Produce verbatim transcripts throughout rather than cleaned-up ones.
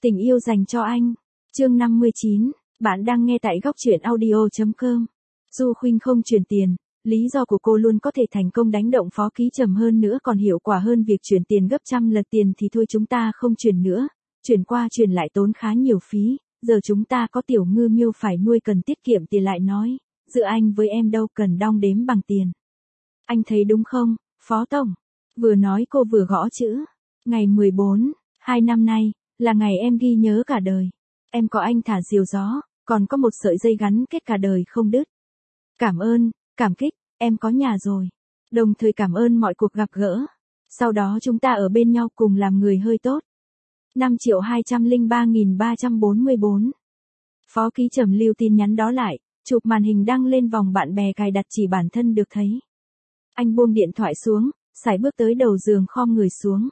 Tình yêu dành cho anh. Chương năm mươi chín, bạn đang nghe tại góc truyện audio.com. Du Khuynh không chuyển tiền, lý do của cô luôn có thể thành công đánh động Phó Ký Trầm hơn nữa còn hiệu quả hơn việc chuyển tiền gấp trăm lần tiền thì thôi chúng ta không chuyển nữa, chuyển qua chuyển lại tốn khá nhiều phí, giờ chúng ta có tiểu ngư miêu phải nuôi cần tiết kiệm tiền lại nói, giữa anh với em đâu cần đong đếm bằng tiền. Anh thấy đúng không, Phó Tổng? Vừa nói cô vừa gõ chữ. Ngày mười bốn, hai năm nay, là ngày em ghi nhớ cả đời. Em có anh thả diều gió, còn có một sợi dây gắn kết cả đời không đứt. Cảm ơn, cảm kích, em có nhà rồi. Đồng thời cảm ơn mọi cuộc gặp gỡ. Sau đó chúng ta ở bên nhau cùng làm người hơi tốt. năm triệu hai trăm lẻ ba nghìn ba trăm bốn mươi bốn. Phó Ký Trầm lưu tin nhắn đó lại, chụp màn hình đăng lên vòng bạn bè cài đặt chỉ bản thân được thấy. Anh buông điện thoại xuống, sải bước tới đầu giường khom người xuống.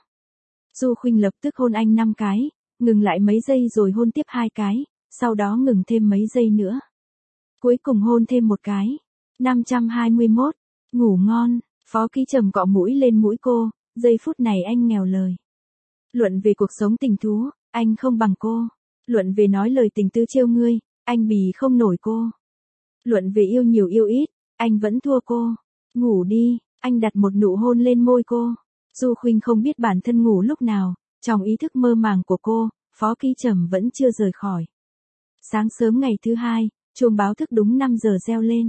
Du Khuynh lập tức hôn anh năm cái, ngừng lại mấy giây rồi hôn tiếp hai cái, sau đó ngừng thêm mấy giây nữa. Cuối cùng hôn thêm một cái. năm trăm hai mươi mốt. Ngủ ngon, Phó Ký Trầm cọ mũi lên mũi cô, giây phút này anh nghèo lời. Luận về cuộc sống tình thú, anh không bằng cô. Luận về nói lời tình tư trêu ngươi, anh bì không nổi cô. Luận về yêu nhiều yêu ít, anh vẫn thua cô. Ngủ đi, anh đặt một nụ hôn lên môi cô. Du Khuynh không biết bản thân ngủ lúc nào, trong ý thức mơ màng của cô, Phó Ký Trầm vẫn chưa rời khỏi. Sáng sớm ngày thứ hai, chuông báo thức đúng năm giờ reo lên.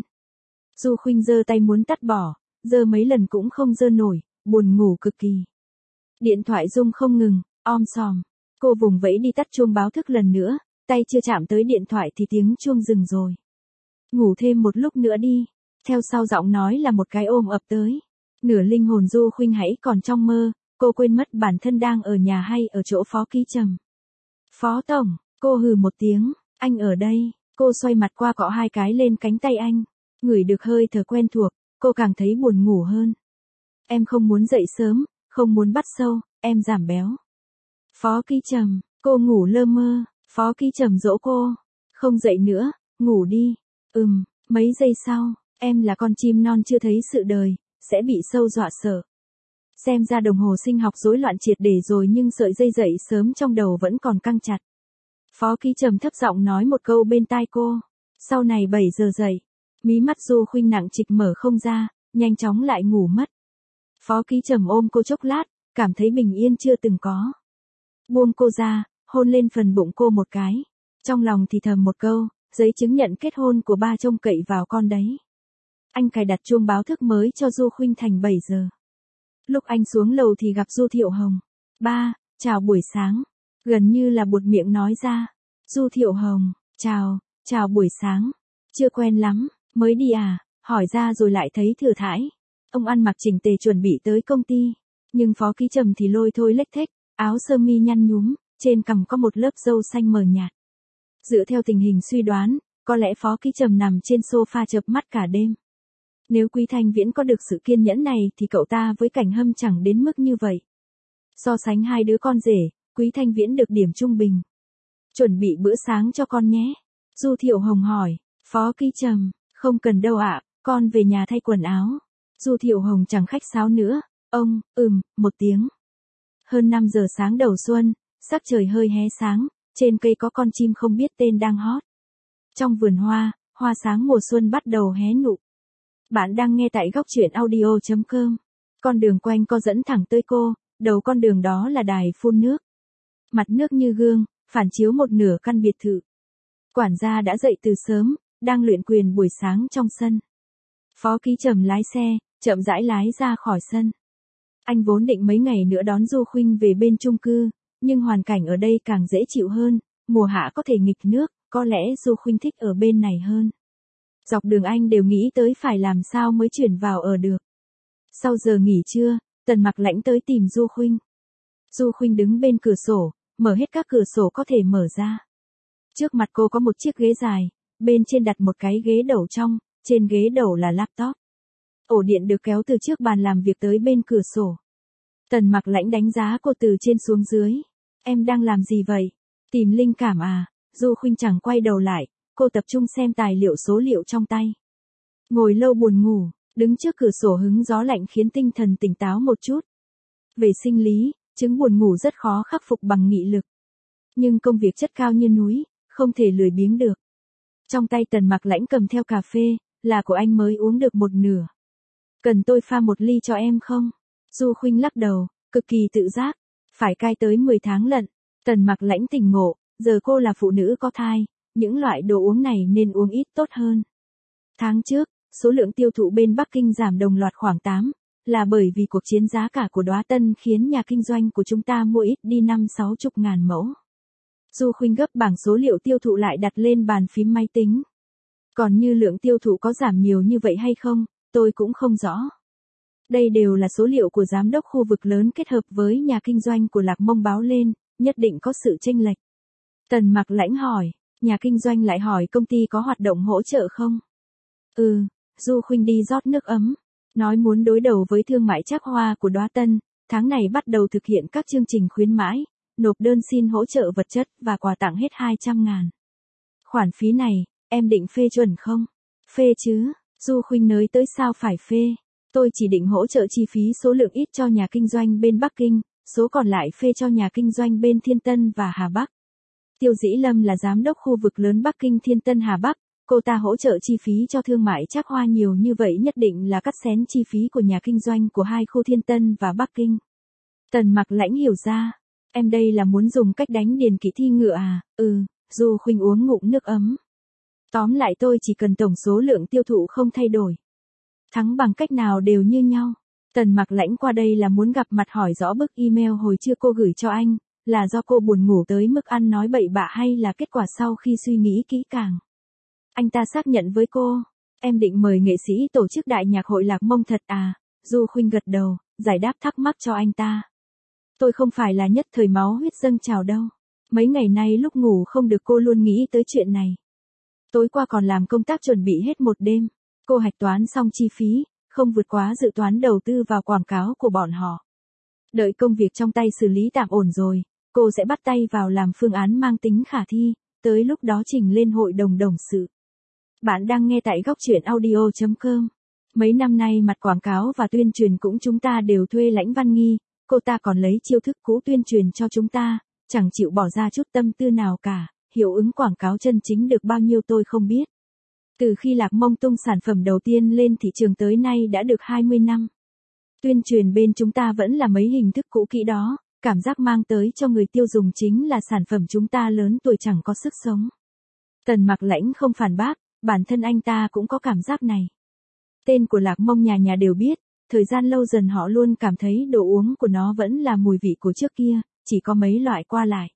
Du Khuynh giơ tay muốn tắt bỏ, giơ mấy lần cũng không giơ nổi, buồn ngủ cực kỳ. Điện thoại rung không ngừng, om sòm. Cô vùng vẫy đi tắt chuông báo thức lần nữa, tay chưa chạm tới điện thoại thì tiếng chuông dừng rồi. Ngủ thêm một lúc nữa đi. Theo sau giọng nói là một cái ôm ập tới. Nửa linh hồn Du Khuynh hãy còn trong mơ, cô quên mất bản thân đang ở nhà hay ở chỗ Phó Ký Trầm. Phó Tổng, cô hừ một tiếng, anh ở đây, cô xoay mặt qua cọ hai cái lên cánh tay anh. Ngửi được hơi thở quen thuộc, cô càng thấy buồn ngủ hơn. Em không muốn dậy sớm, không muốn bắt sâu, em giảm béo. Phó Ký Trầm, cô ngủ lơ mơ, Phó Ký Trầm dỗ cô. Không dậy nữa, ngủ đi. Ừm, mấy giây sau, em là con chim non chưa thấy sự đời, sẽ bị sâu dọa sợ. Xem ra đồng hồ sinh học rối loạn triệt để rồi nhưng sợi dây dậy sớm trong đầu vẫn còn căng chặt. Phó Ký Trầm thấp giọng nói một câu bên tai cô. Sau này bảy giờ dậy, mí mắt Du Khuynh nặng trịch mở không ra, nhanh chóng lại ngủ mất. Phó Ký Trầm ôm cô chốc lát, cảm thấy bình yên chưa từng có. Buông cô ra, hôn lên phần bụng cô một cái. Trong lòng thì thầm một câu, giấy chứng nhận kết hôn của ba trông cậy vào con đấy. Anh cài đặt chuông báo thức mới cho Du Khuynh thành bảy giờ. Lúc anh xuống lầu thì gặp Du Thiệu Hồng. Ba, chào buổi sáng. Gần như là buột miệng nói ra. Du Thiệu Hồng, chào, chào buổi sáng. Chưa quen lắm, mới đi à, hỏi ra rồi lại thấy thừa thãi. Ông ăn mặc chỉnh tề chuẩn bị tới công ty. Nhưng Phó Ký Trầm thì lôi thôi lếch thếch, áo sơ mi nhăn nhúm, trên cằm có một lớp râu xanh mờ nhạt. Dựa theo tình hình suy đoán, có lẽ Phó Ký Trầm nằm trên sofa chợp mắt cả đêm. Nếu Quý Thanh Viễn có được sự kiên nhẫn này thì cậu ta với Cảnh Hâm chẳng đến mức như vậy. So sánh hai đứa con rể, Quý Thanh Viễn được điểm trung bình. Chuẩn bị bữa sáng cho con nhé. Du Thiệu Hồng hỏi. Phó Ký Trầm, không cần đâu ạ, con về nhà thay quần áo. Du Thiệu Hồng chẳng khách sáo nữa. Ông, ừm, một tiếng. Hơn năm giờ sáng đầu xuân, sắc trời hơi hé sáng, trên cây có con chim không biết tên đang hót. Trong vườn hoa, hoa sáng mùa xuân bắt đầu hé nụ. Bạn đang nghe tại góc truyện audio.com. Con đường quanh co dẫn thẳng tới cô, đầu con đường đó là đài phun nước. Mặt nước như gương, phản chiếu một nửa căn biệt thự. Quản gia đã dậy từ sớm, đang luyện quyền buổi sáng trong sân. Phó Ký Trầm lái xe, chậm rãi lái ra khỏi sân. Anh vốn định mấy ngày nữa đón Du Khuynh về bên chung cư, nhưng hoàn cảnh ở đây càng dễ chịu hơn, mùa hạ có thể nghịch nước, có lẽ Du Khuynh thích ở bên này hơn. Dọc đường anh đều nghĩ tới phải làm sao mới chuyển vào ở được. Sau giờ nghỉ trưa, Tần Mặc Lãnh tới tìm Du Khuynh. Du Khuynh đứng bên cửa sổ, mở hết các cửa sổ có thể mở ra. Trước mặt cô có một chiếc ghế dài, bên trên đặt một cái ghế đầu trong, trên ghế đầu là laptop. Ổ điện được kéo từ trước bàn làm việc tới bên cửa sổ. Tần Mặc Lãnh đánh giá cô từ trên xuống dưới. Em đang làm gì vậy? Tìm linh cảm à? Du Khuynh chẳng quay đầu lại, cô tập trung xem tài liệu số liệu trong tay. Ngồi lâu buồn ngủ, đứng trước cửa sổ hứng gió lạnh khiến tinh thần tỉnh táo một chút. Về sinh lý, chứng buồn ngủ rất khó khắc phục bằng nghị lực. Nhưng công việc chất cao như núi, không thể lười biếng được. Trong tay Tần Mặc Lãnh cầm theo cà phê, là của anh mới uống được một nửa. Cần tôi pha một ly cho em không? Du Khuynh lắc đầu, cực kỳ tự giác. Phải cai tới mười tháng lận. Tần Mặc Lãnh tỉnh ngộ, giờ cô là phụ nữ có thai, những loại đồ uống này nên uống ít tốt hơn. Tháng trước, số lượng tiêu thụ bên Bắc Kinh giảm đồng loạt khoảng tám, là bởi vì cuộc chiến giá cả của Đóa Tân khiến nhà kinh doanh của chúng ta mua ít đi năm sáu chục ngàn mẫu. Du Khuynh gấp bảng số liệu tiêu thụ lại đặt lên bàn phím máy tính. Còn như lượng tiêu thụ có giảm nhiều như vậy hay không, tôi cũng không rõ. Đây đều là số liệu của giám đốc khu vực lớn kết hợp với nhà kinh doanh của Lạc Mông báo lên, nhất định có sự chênh lệch. Tần Mặc Lãnh hỏi, nhà kinh doanh lại hỏi công ty có hoạt động hỗ trợ không? Ừ, Du Khuynh đi rót nước ấm, nói muốn đối đầu với thương mại trác hoa của Đóa Tân, tháng này bắt đầu thực hiện các chương trình khuyến mãi, nộp đơn xin hỗ trợ vật chất và quà tặng hết hai trăm ngàn. Khoản phí này, em định phê chuẩn không? Phê chứ, Du Khuynh nới tới sao phải phê. Tôi chỉ định hỗ trợ chi phí số lượng ít cho nhà kinh doanh bên Bắc Kinh, số còn lại phê cho nhà kinh doanh bên Thiên Tân và Hà Bắc. Tiêu Dĩ Lâm là giám đốc khu vực lớn Bắc Kinh Thiên Tân Hà Bắc, cô ta hỗ trợ chi phí cho thương mại trác hoa nhiều như vậy nhất định là cắt xén chi phí của nhà kinh doanh của hai khu Thiên Tân và Bắc Kinh. Tần Mặc Lãnh hiểu ra, em đây là muốn dùng cách đánh điền kỵ thi ngựa à? Ừ, Du Khuynh uống ngụm nước ấm. Tóm lại tôi chỉ cần tổng số lượng tiêu thụ không thay đổi. Thắng bằng cách nào đều như nhau. Tần Mặc Lãnh qua đây là muốn gặp mặt hỏi rõ bức email hồi trưa cô gửi cho anh, là do cô buồn ngủ tới mức ăn nói bậy bạ hay là kết quả sau khi suy nghĩ kỹ càng. Anh ta xác nhận với cô, em định mời nghệ sĩ tổ chức đại nhạc hội Lạc Mông thật à? Du Khuynh gật đầu, giải đáp thắc mắc cho anh ta. Tôi không phải là nhất thời máu huyết dâng trào đâu. Mấy ngày nay lúc ngủ không được cô luôn nghĩ tới chuyện này. Tối qua còn làm công tác chuẩn bị hết một đêm. Cô hạch toán xong chi phí, không vượt quá dự toán đầu tư vào quảng cáo của bọn họ. Đợi công việc trong tay xử lý tạm ổn rồi, cô sẽ bắt tay vào làm phương án mang tính khả thi, tới lúc đó trình lên hội đồng đồng sự. Bạn đang nghe tại góc truyện audio chấm com. Mấy năm nay mặt quảng cáo và tuyên truyền cũng chúng ta đều thuê Lãnh Văn Nghi, cô ta còn lấy chiêu thức cũ tuyên truyền cho chúng ta, chẳng chịu bỏ ra chút tâm tư nào cả, hiệu ứng quảng cáo chân chính được bao nhiêu tôi không biết. Từ khi Lạc Mông tung sản phẩm đầu tiên lên thị trường tới nay đã được hai mươi năm. Tuyên truyền bên chúng ta vẫn là mấy hình thức cũ kỹ đó, cảm giác mang tới cho người tiêu dùng chính là sản phẩm chúng ta lớn tuổi chẳng có sức sống. Tần Mặc Lãnh không phản bác, bản thân anh ta cũng có cảm giác này. Tên của Lạc Mông nhà nhà đều biết, thời gian lâu dần họ luôn cảm thấy đồ uống của nó vẫn là mùi vị của trước kia, chỉ có mấy loại qua lại.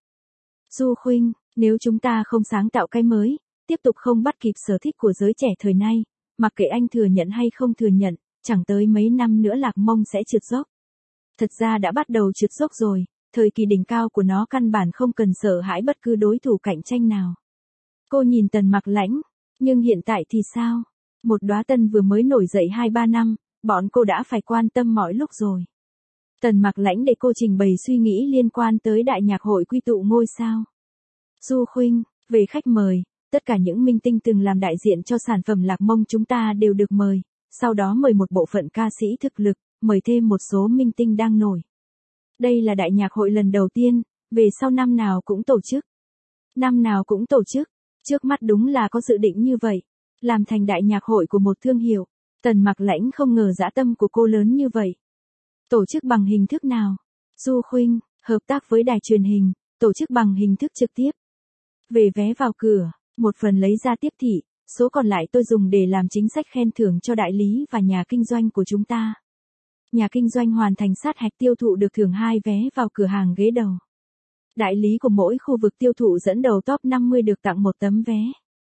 Du Khuynh, nếu chúng ta không sáng tạo cái mới, tiếp tục không bắt kịp sở thích của giới trẻ thời nay, mặc kệ anh thừa nhận hay không thừa nhận, chẳng tới mấy năm nữa Lạc Mông sẽ trượt dốc. Thật ra đã bắt đầu trượt dốc rồi, thời kỳ đỉnh cao của nó căn bản không cần sợ hãi bất cứ đối thủ cạnh tranh nào. Cô nhìn Tần Mặc Lãnh, nhưng hiện tại thì sao? Một Đóa Tân vừa mới nổi dậy hai ba năm, bọn cô đã phải quan tâm mọi lúc rồi. Tần Mặc Lãnh để cô trình bày suy nghĩ liên quan tới đại nhạc hội quy tụ ngôi sao. Du Khuynh, về khách mời, tất cả những minh tinh từng làm đại diện cho sản phẩm Lạc Mông chúng ta đều được mời, sau đó mời một bộ phận ca sĩ thực lực, mời thêm một số minh tinh đang nổi. Đây là đại nhạc hội lần đầu tiên, về sau năm nào cũng tổ chức. Năm nào cũng tổ chức, trước mắt đúng là có dự định như vậy, làm thành đại nhạc hội của một thương hiệu. Tần Mặc Lãnh không ngờ dã tâm của cô lớn như vậy. Tổ chức bằng hình thức nào? Du Khuynh, hợp tác với đài truyền hình, tổ chức bằng hình thức trực tiếp. Về vé vào cửa, một phần lấy ra tiếp thị, số còn lại tôi dùng để làm chính sách khen thưởng cho đại lý và nhà kinh doanh của chúng ta. Nhà kinh doanh hoàn thành sát hạch tiêu thụ được thưởng hai vé vào cửa hàng ghế đầu. Đại lý của mỗi khu vực tiêu thụ dẫn đầu top năm mươi được tặng một tấm vé.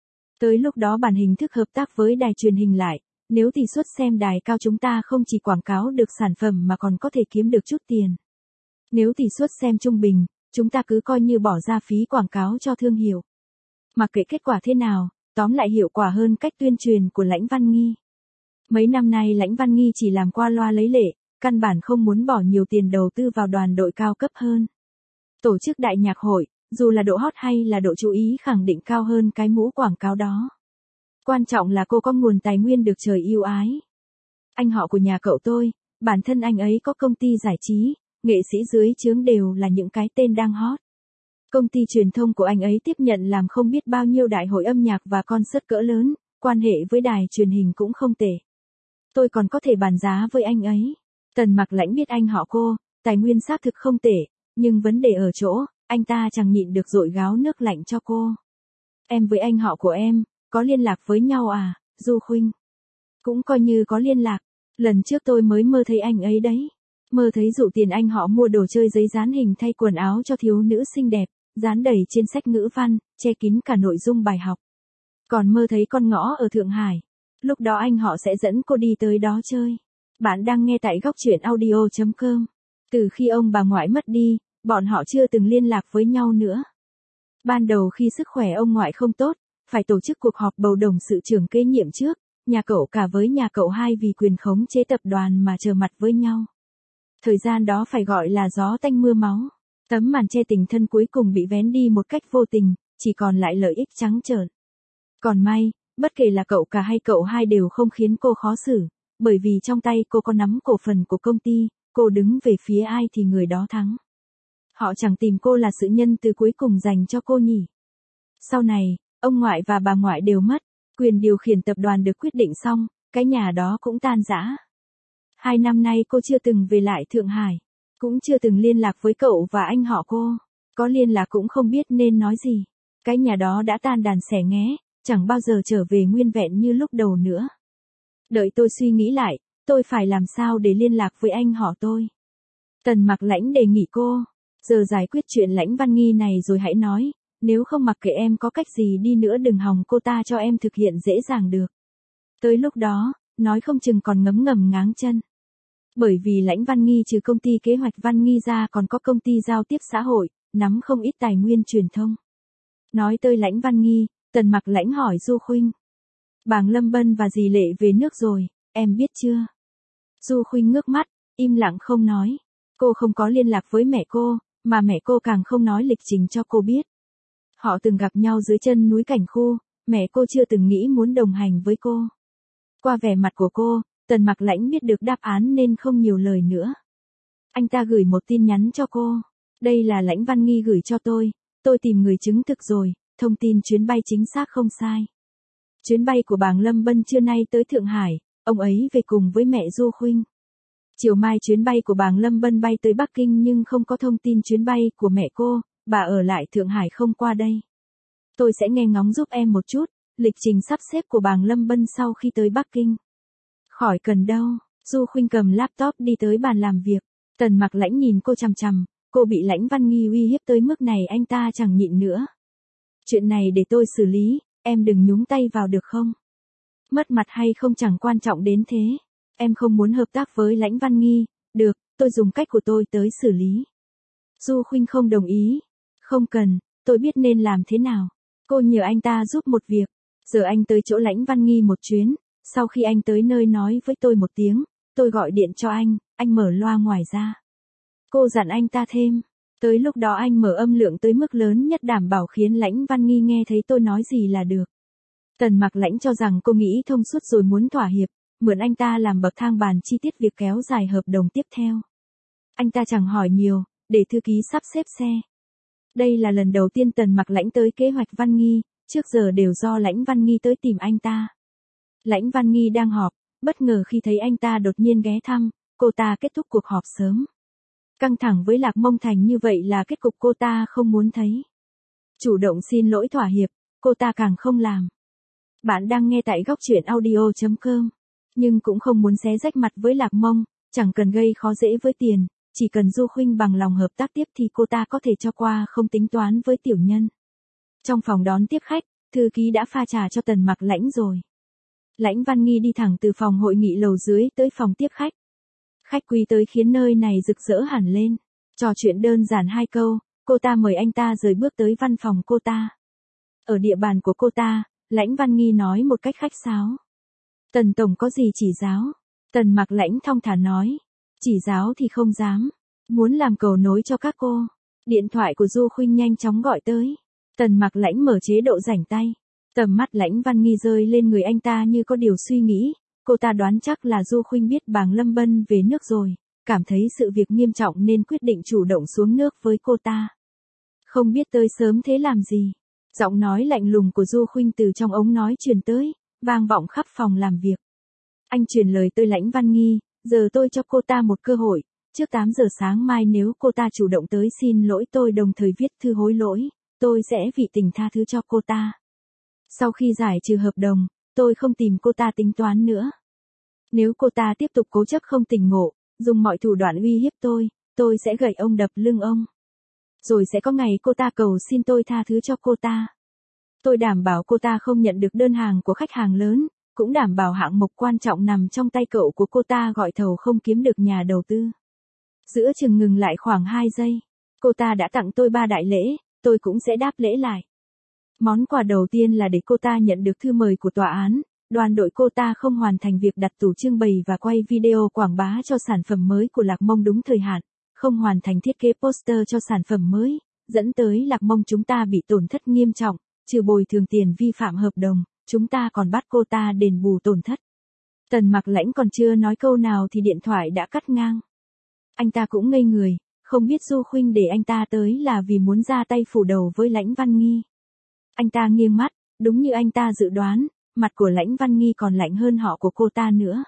Tới lúc đó bàn hình thức hợp tác với đài truyền hình lại, nếu tỷ suất xem đài cao chúng ta không chỉ quảng cáo được sản phẩm mà còn có thể kiếm được chút tiền. Nếu tỷ suất xem trung bình, chúng ta cứ coi như bỏ ra phí quảng cáo cho thương hiệu. Mặc kệ kết quả thế nào, tóm lại hiệu quả hơn cách tuyên truyền của Lãnh Văn Nghi. Mấy năm nay Lãnh Văn Nghi chỉ làm qua loa lấy lệ, căn bản không muốn bỏ nhiều tiền đầu tư vào đoàn đội cao cấp hơn. Tổ chức đại nhạc hội, dù là độ hot hay là độ chú ý khẳng định cao hơn cái mũ quảng cáo đó. Quan trọng là cô có nguồn tài nguyên được trời yêu ái. Anh họ của nhà cậu tôi, bản thân anh ấy có công ty giải trí, nghệ sĩ dưới trướng đều là những cái tên đang hot. Công ty truyền thông của anh ấy tiếp nhận làm không biết bao nhiêu đại hội âm nhạc và concert cỡ lớn, quan hệ với đài truyền hình cũng không tệ. Tôi còn có thể bàn giá với anh ấy. Tần Mặc Lãnh biết anh họ cô, tài nguyên xác thực không tệ, nhưng vấn đề ở chỗ, anh ta chẳng nhịn được dội gáo nước lạnh cho cô. Em với anh họ của em, có liên lạc với nhau à, Du Khuynh? Cũng coi như có liên lạc, lần trước tôi mới mơ thấy anh ấy đấy. Mơ thấy dụ tiền anh họ mua đồ chơi giấy dán hình thay quần áo cho thiếu nữ xinh đẹp, dán đầy trên sách ngữ văn, che kín cả nội dung bài học. Còn mơ thấy con ngõ ở Thượng Hải. Lúc đó anh họ sẽ dẫn cô đi tới đó chơi. Bạn đang nghe tại góc truyện audio chấm com. Từ khi ông bà ngoại mất đi, bọn họ chưa từng liên lạc với nhau nữa. Ban đầu khi sức khỏe ông ngoại không tốt, phải tổ chức cuộc họp bầu đồng sự trưởng kế nhiệm trước, nhà cậu cả với nhà cậu hai vì quyền khống chế tập đoàn mà trở mặt với nhau. Thời gian đó phải gọi là gió tanh mưa máu. Tấm màn che tình thân cuối cùng bị vén đi một cách vô tình, chỉ còn lại lợi ích trắng trợn. Còn may, bất kể là cậu cả hay cậu hai đều không khiến cô khó xử, bởi vì trong tay cô có nắm cổ phần của công ty, cô đứng về phía ai thì người đó thắng. Họ chẳng tìm cô là sự nhân từ cuối cùng dành cho cô nhỉ. Sau này, ông ngoại và bà ngoại đều mất, quyền điều khiển tập đoàn được quyết định xong, cái nhà đó cũng tan rã. Hai năm nay cô chưa từng về lại Thượng Hải, cũng chưa từng liên lạc với cậu và anh họ cô, có liên lạc cũng không biết nên nói gì. Cái nhà đó đã tan đàn xẻ nghé, chẳng bao giờ trở về nguyên vẹn như lúc đầu nữa. Đợi tôi suy nghĩ lại, tôi phải làm sao để liên lạc với anh họ tôi. Tần Mặc Lãnh đề nghị cô, giờ giải quyết chuyện Lãnh Văn Nghi này rồi hãy nói, nếu không mặc kệ em có cách gì đi nữa đừng hòng cô ta cho em thực hiện dễ dàng được. Tới lúc đó, nói không chừng còn ngấm ngầm ngáng chân. Bởi vì Lãnh Văn Nghi trừ công ty kế hoạch Văn Nghi ra còn có công ty giao tiếp xã hội, nắm không ít tài nguyên truyền thông. Nói tới Lãnh Văn Nghi, Tần Mặc Lãnh hỏi Du Khuynh. Bàng Lâm Bân và dì Lệ về nước rồi, em biết chưa? Du Khuynh ngước mắt, im lặng không nói. Cô không có liên lạc với mẹ cô, mà mẹ cô càng không nói lịch trình cho cô biết. Họ từng gặp nhau dưới chân núi Cảnh Khu, mẹ cô chưa từng nghĩ muốn đồng hành với cô. Qua vẻ mặt của cô, Tần Mặc Lãnh biết được đáp án nên không nhiều lời nữa. Anh ta gửi một tin nhắn cho cô. Đây là Lãnh Văn Nghi gửi cho tôi, tôi tìm người chứng thực rồi, thông tin chuyến bay chính xác không sai. Chuyến bay của Bàng Lâm Bân trưa nay tới Thượng Hải, ông ấy về cùng với mẹ Du Khuynh. Chiều mai chuyến bay của Bàng Lâm Bân bay tới Bắc Kinh nhưng không có thông tin chuyến bay của mẹ cô, bà ở lại Thượng Hải không qua đây. Tôi sẽ nghe ngóng giúp em một chút, lịch trình sắp xếp của Bàng Lâm Bân sau khi tới Bắc Kinh. Khỏi cần đâu, Du Khuynh cầm laptop đi tới bàn làm việc. Tần Mặc Lãnh nhìn cô chằm chằm, cô bị Lãnh Văn Nghi uy hiếp tới mức này anh ta chẳng nhịn nữa. Chuyện này để tôi xử lý, em đừng nhúng tay vào được không? Mất mặt hay không chẳng quan trọng đến thế. Em không muốn hợp tác với Lãnh Văn Nghi, được, tôi dùng cách của tôi tới xử lý. Du Khuynh không đồng ý. Không cần, tôi biết nên làm thế nào. Cô nhờ anh ta giúp một việc. Giờ anh tới chỗ Lãnh Văn Nghi một chuyến, sau khi anh tới nơi nói với tôi một tiếng, tôi gọi điện cho anh, anh mở loa ngoài ra. Cô dặn anh ta thêm, tới lúc đó anh mở âm lượng tới mức lớn nhất đảm bảo khiến Lãnh Văn Nghi nghe thấy tôi nói gì là được. Tần Mặc Lãnh cho rằng cô nghĩ thông suốt rồi muốn thỏa hiệp, mượn anh ta làm bậc thang bàn chi tiết việc kéo dài hợp đồng tiếp theo. Anh ta chẳng hỏi nhiều, để thư ký sắp xếp xe. Đây là lần đầu tiên Tần Mặc Lãnh tới kế hoạch Văn Nghi, trước giờ đều do Lãnh Văn Nghi tới tìm anh ta. Lãnh Văn Nghi đang họp, bất ngờ khi thấy anh ta đột nhiên ghé thăm, cô ta kết thúc cuộc họp sớm. Căng thẳng với Lạc Mông Thành như vậy là kết cục cô ta không muốn thấy. Chủ động xin lỗi thỏa hiệp, cô ta càng không làm. Bạn đang nghe tại góc truyện audio chấm com. Nhưng cũng không muốn xé rách mặt với Lạc Mông, chẳng cần gây khó dễ với tiền, chỉ cần Du Khuynh bằng lòng hợp tác tiếp thì cô ta có thể cho qua không tính toán với tiểu nhân. Trong phòng đón tiếp khách, thư ký đã pha trà cho Tần Mặc Lãnh rồi. Lãnh Văn Nghi đi thẳng từ phòng hội nghị lầu dưới tới phòng tiếp khách. Khách quý tới khiến nơi này rực rỡ hẳn lên. Trò chuyện đơn giản hai câu, cô ta mời anh ta rời bước tới văn phòng cô ta. Ở địa bàn của cô ta, Lãnh Văn Nghi nói một cách khách sáo. Tần Tổng có gì chỉ giáo? Tần Mặc Lãnh thong thả nói. Chỉ giáo thì không dám. Muốn làm cầu nối cho các cô. Điện thoại của Du Khuynh nhanh chóng gọi tới. Tần Mặc Lãnh mở chế độ rảnh tay. Tầm mắt Lãnh Văn Nghi rơi lên người anh ta như có điều suy nghĩ. Cô ta đoán chắc là Du Khuynh biết Bàng Lâm Bân về nước rồi. Cảm thấy sự việc nghiêm trọng nên quyết định chủ động xuống nước với cô ta. Không biết tới sớm thế làm gì. Giọng nói lạnh lùng của Du Khuynh từ trong ống nói truyền tới, vang vọng khắp phòng làm việc. Anh truyền lời tới Lãnh Văn Nghi, giờ tôi cho cô ta một cơ hội, trước tám giờ sáng mai nếu cô ta chủ động tới xin lỗi tôi đồng thời viết thư hối lỗi, tôi sẽ vì tình tha thứ cho cô ta. Sau khi giải trừ hợp đồng, tôi không tìm cô ta tính toán nữa. Nếu cô ta tiếp tục cố chấp không tỉnh ngộ, dùng mọi thủ đoạn uy hiếp tôi, tôi sẽ gậy ông đập lưng ông. Rồi sẽ có ngày cô ta cầu xin tôi tha thứ cho cô ta. Tôi đảm bảo cô ta không nhận được đơn hàng của khách hàng lớn, cũng đảm bảo hạng mục quan trọng nằm trong tay cậu của cô ta gọi thầu không kiếm được nhà đầu tư. Giữa chừng ngừng lại khoảng hai giây. Cô ta đã tặng tôi ba đại lễ, tôi cũng sẽ đáp lễ lại. Món quà đầu tiên là để cô ta nhận được thư mời của tòa án, đoàn đội cô ta không hoàn thành việc đặt tủ trưng bày và quay video quảng bá cho sản phẩm mới của Lạc Mông đúng thời hạn, không hoàn thành thiết kế poster cho sản phẩm mới, dẫn tới Lạc Mông chúng ta bị tổn thất nghiêm trọng, trừ bồi thường tiền vi phạm hợp đồng, chúng ta còn bắt cô ta đền bù tổn thất. Tần Mặc Lãnh còn chưa nói câu nào thì điện thoại đã cắt ngang. Anh ta cũng ngây người, không biết Du Khuynh để anh ta tới là vì muốn ra tay phủ đầu với Lãnh Văn Nghi. Anh ta nghiêng mắt, đúng như anh ta dự đoán, mặt của Lãnh Văn Nghi còn lạnh hơn họ của cô ta nữa.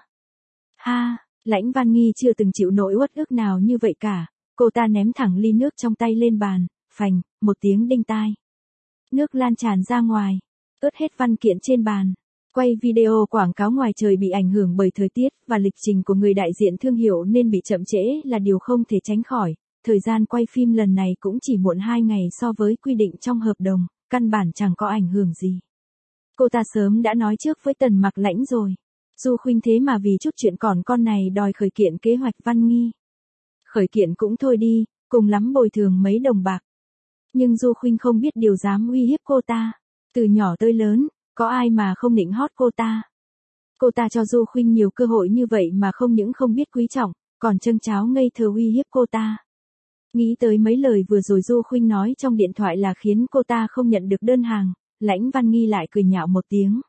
Ha, Lãnh Văn Nghi chưa từng chịu nỗi uất ức nào như vậy cả, cô ta ném thẳng ly nước trong tay lên bàn, phành, một tiếng đinh tai. Nước lan tràn ra ngoài, ướt hết văn kiện trên bàn. Quay video quảng cáo ngoài trời bị ảnh hưởng bởi thời tiết và lịch trình của người đại diện thương hiệu nên bị chậm trễ là điều không thể tránh khỏi. Thời gian quay phim lần này cũng chỉ muộn hai ngày so với quy định trong hợp đồng, căn bản chẳng có ảnh hưởng gì. Cô ta sớm đã nói trước với Tần Mặc Lãnh rồi. Du Khuynh thế mà vì chút chuyện còn con này đòi khởi kiện kế hoạch Văn Nghi. Khởi kiện cũng thôi đi, cùng lắm bồi thường mấy đồng bạc. Nhưng Du Khuynh không biết điều dám uy hiếp cô ta. Từ nhỏ tới lớn, có ai mà không nịnh hót cô ta. Cô ta cho Du Khuynh nhiều cơ hội như vậy mà không những không biết quý trọng, còn châng cháo ngây thơ uy hiếp cô ta. Nghĩ tới mấy lời vừa rồi Du Khuynh nói trong điện thoại là khiến cô ta không nhận được đơn hàng, Lãnh Văn Nghi lại cười nhạo một tiếng.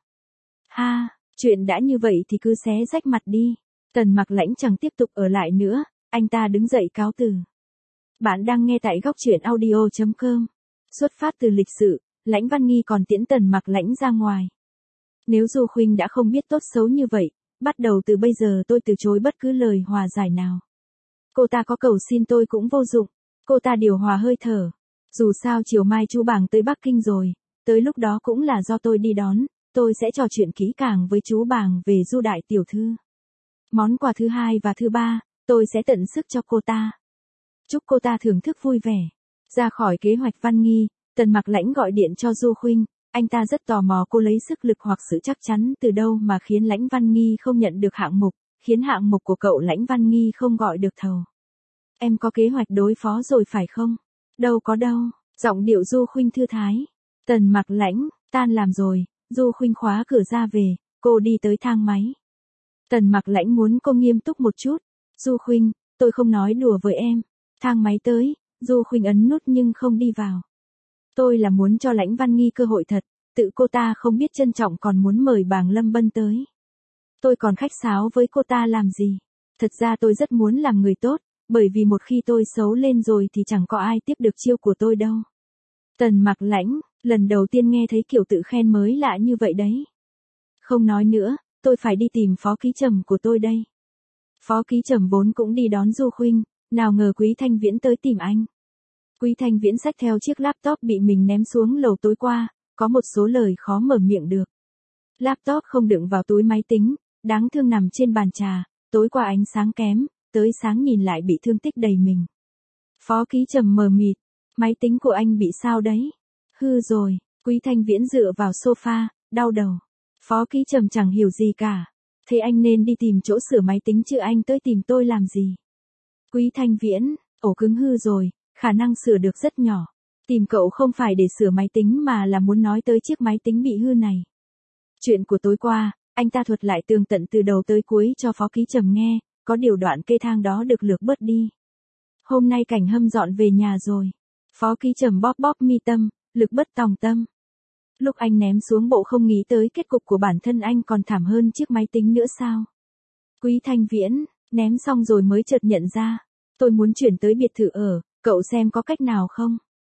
Ha, chuyện đã như vậy thì cứ xé rách mặt đi. Tần Mặc Lãnh chẳng tiếp tục ở lại nữa, anh ta đứng dậy cáo từ. Bạn đang nghe tại góc truyện audio chấm com. Xuất phát từ lịch sự, Lãnh Văn Nghi còn tiễn Tần Mặc Lãnh ra ngoài. Nếu Du Khuynh đã không biết tốt xấu như vậy, bắt đầu từ bây giờ tôi từ chối bất cứ lời hòa giải nào. Cô ta có cầu xin tôi cũng vô dụng. Cô ta điều hòa hơi thở. Dù sao chiều mai chú Bàng tới Bắc Kinh rồi, tới lúc đó cũng là do tôi đi đón, tôi sẽ trò chuyện kỹ càng với chú Bàng về Du đại tiểu thư. Món quà thứ hai và thứ ba, tôi sẽ tận sức cho cô ta. Chúc cô ta thưởng thức vui vẻ. Ra khỏi kế hoạch Văn Nghi, Tần Mặc Lãnh gọi điện cho Du Khuynh, anh ta rất tò mò cô lấy sức lực hoặc sự chắc chắn từ đâu mà khiến Lãnh Văn Nghi không nhận được hạng mục, khiến hạng mục của cậu Lãnh Văn Nghi không gọi được thầu. Em có kế hoạch đối phó rồi phải không? Đâu có đâu, giọng điệu Du Khuynh thư thái. Tần Mặc Lãnh, tan làm rồi, Du Khuynh khóa cửa ra về, cô đi tới thang máy. Tần Mặc Lãnh muốn cô nghiêm túc một chút. Du Khuynh, tôi không nói đùa với em. Thang máy tới, Du Khuynh ấn nút nhưng không đi vào. Tôi là muốn cho Lãnh Văn Nghi cơ hội thật, tự cô ta không biết trân trọng còn muốn mời Bàng Lâm Bân tới. Tôi còn khách sáo với cô ta làm gì? Thật ra tôi rất muốn làm người tốt, bởi vì một khi tôi xấu lên rồi thì chẳng có ai tiếp được chiêu của tôi đâu. Tần Mặc Lãnh, lần đầu tiên nghe thấy kiểu tự khen mới lạ như vậy đấy. Không nói nữa, tôi phải đi tìm Phó Ký Trầm của tôi đây. Phó Ký Trầm vốn cũng đi đón Du Khuynh, nào ngờ Quý Thanh Viễn tới tìm anh. Quý Thanh Viễn xách theo chiếc laptop bị mình ném xuống lầu tối qua, có một số lời khó mở miệng được. Laptop không đựng vào túi máy tính, đáng thương nằm trên bàn trà, tối qua ánh sáng kém, tới sáng nhìn lại bị thương tích đầy mình. Phó Ký Trầm mờ mịt, máy tính của anh bị sao đấy? Hư rồi, Quý Thanh Viễn dựa vào sofa, đau đầu. Phó Ký Trầm chẳng hiểu gì cả. Thế anh nên đi tìm chỗ sửa máy tính chứ anh tới tìm tôi làm gì? Quý Thanh Viễn, ổ cứng hư rồi, khả năng sửa được rất nhỏ. Tìm cậu không phải để sửa máy tính mà là muốn nói tới chiếc máy tính bị hư này. Chuyện của tối qua, anh ta thuật lại tường tận từ đầu tới cuối cho Phó Ký Trầm nghe, có điều đoạn cây thang đó được lược bớt đi. Hôm nay Cảnh Hâm dọn về nhà rồi. Phó Ký Trầm bóp bóp mi tâm, lực bất tòng tâm. Lúc anh ném xuống bộ không nghĩ tới kết cục của bản thân anh còn thảm hơn chiếc máy tính nữa sao? Quý Thanh Viễn, ném xong rồi mới chợt nhận ra. Tôi muốn chuyển tới biệt thự ở, cậu xem có cách nào không?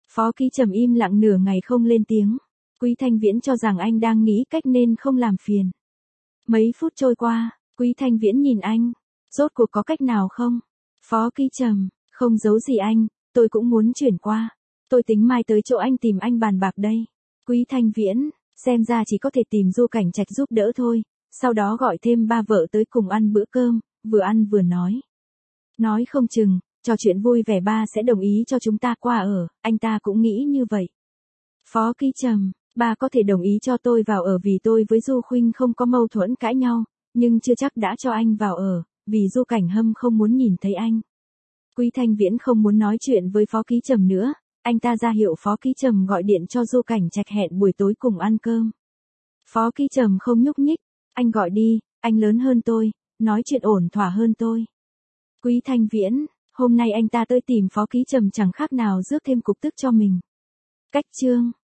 Phó Ký Trầm im lặng nửa ngày không lên tiếng. Quý Thanh Viễn cho rằng anh đang nghĩ cách nên không làm phiền. Mấy phút trôi qua, Quý Thanh Viễn nhìn anh. Rốt cuộc có cách nào không? Phó Ký Trầm, không giấu gì anh, tôi cũng muốn chuyển qua. Tôi tính mai tới chỗ anh tìm anh bàn bạc đây. Quý Thanh Viễn, xem ra chỉ có thể tìm Du Cảnh Trạch giúp đỡ thôi. Sau đó gọi thêm ba vợ tới cùng ăn bữa cơm, vừa ăn vừa nói. Nói không chừng, trò chuyện vui vẻ ba sẽ đồng ý cho chúng ta qua ở, anh ta cũng nghĩ như vậy. Phó Ký Trầm, ba có thể đồng ý cho tôi vào ở vì tôi với Du Khuynh không có mâu thuẫn cãi nhau, nhưng chưa chắc đã cho anh vào ở, vì Du Cảnh Hâm không muốn nhìn thấy anh. Quý Thanh Viễn không muốn nói chuyện với Phó Ký Trầm nữa, anh ta ra hiệu Phó Ký Trầm gọi điện cho Du Cảnh Trạch hẹn buổi tối cùng ăn cơm. Phó Ký Trầm không nhúc nhích, anh gọi đi, anh lớn hơn tôi, nói chuyện ổn thỏa hơn tôi. Quý Thanh Viễn, hôm nay anh ta tới tìm Phó Ký Trầm chẳng khác nào rước thêm cục tức cho mình. Cách chương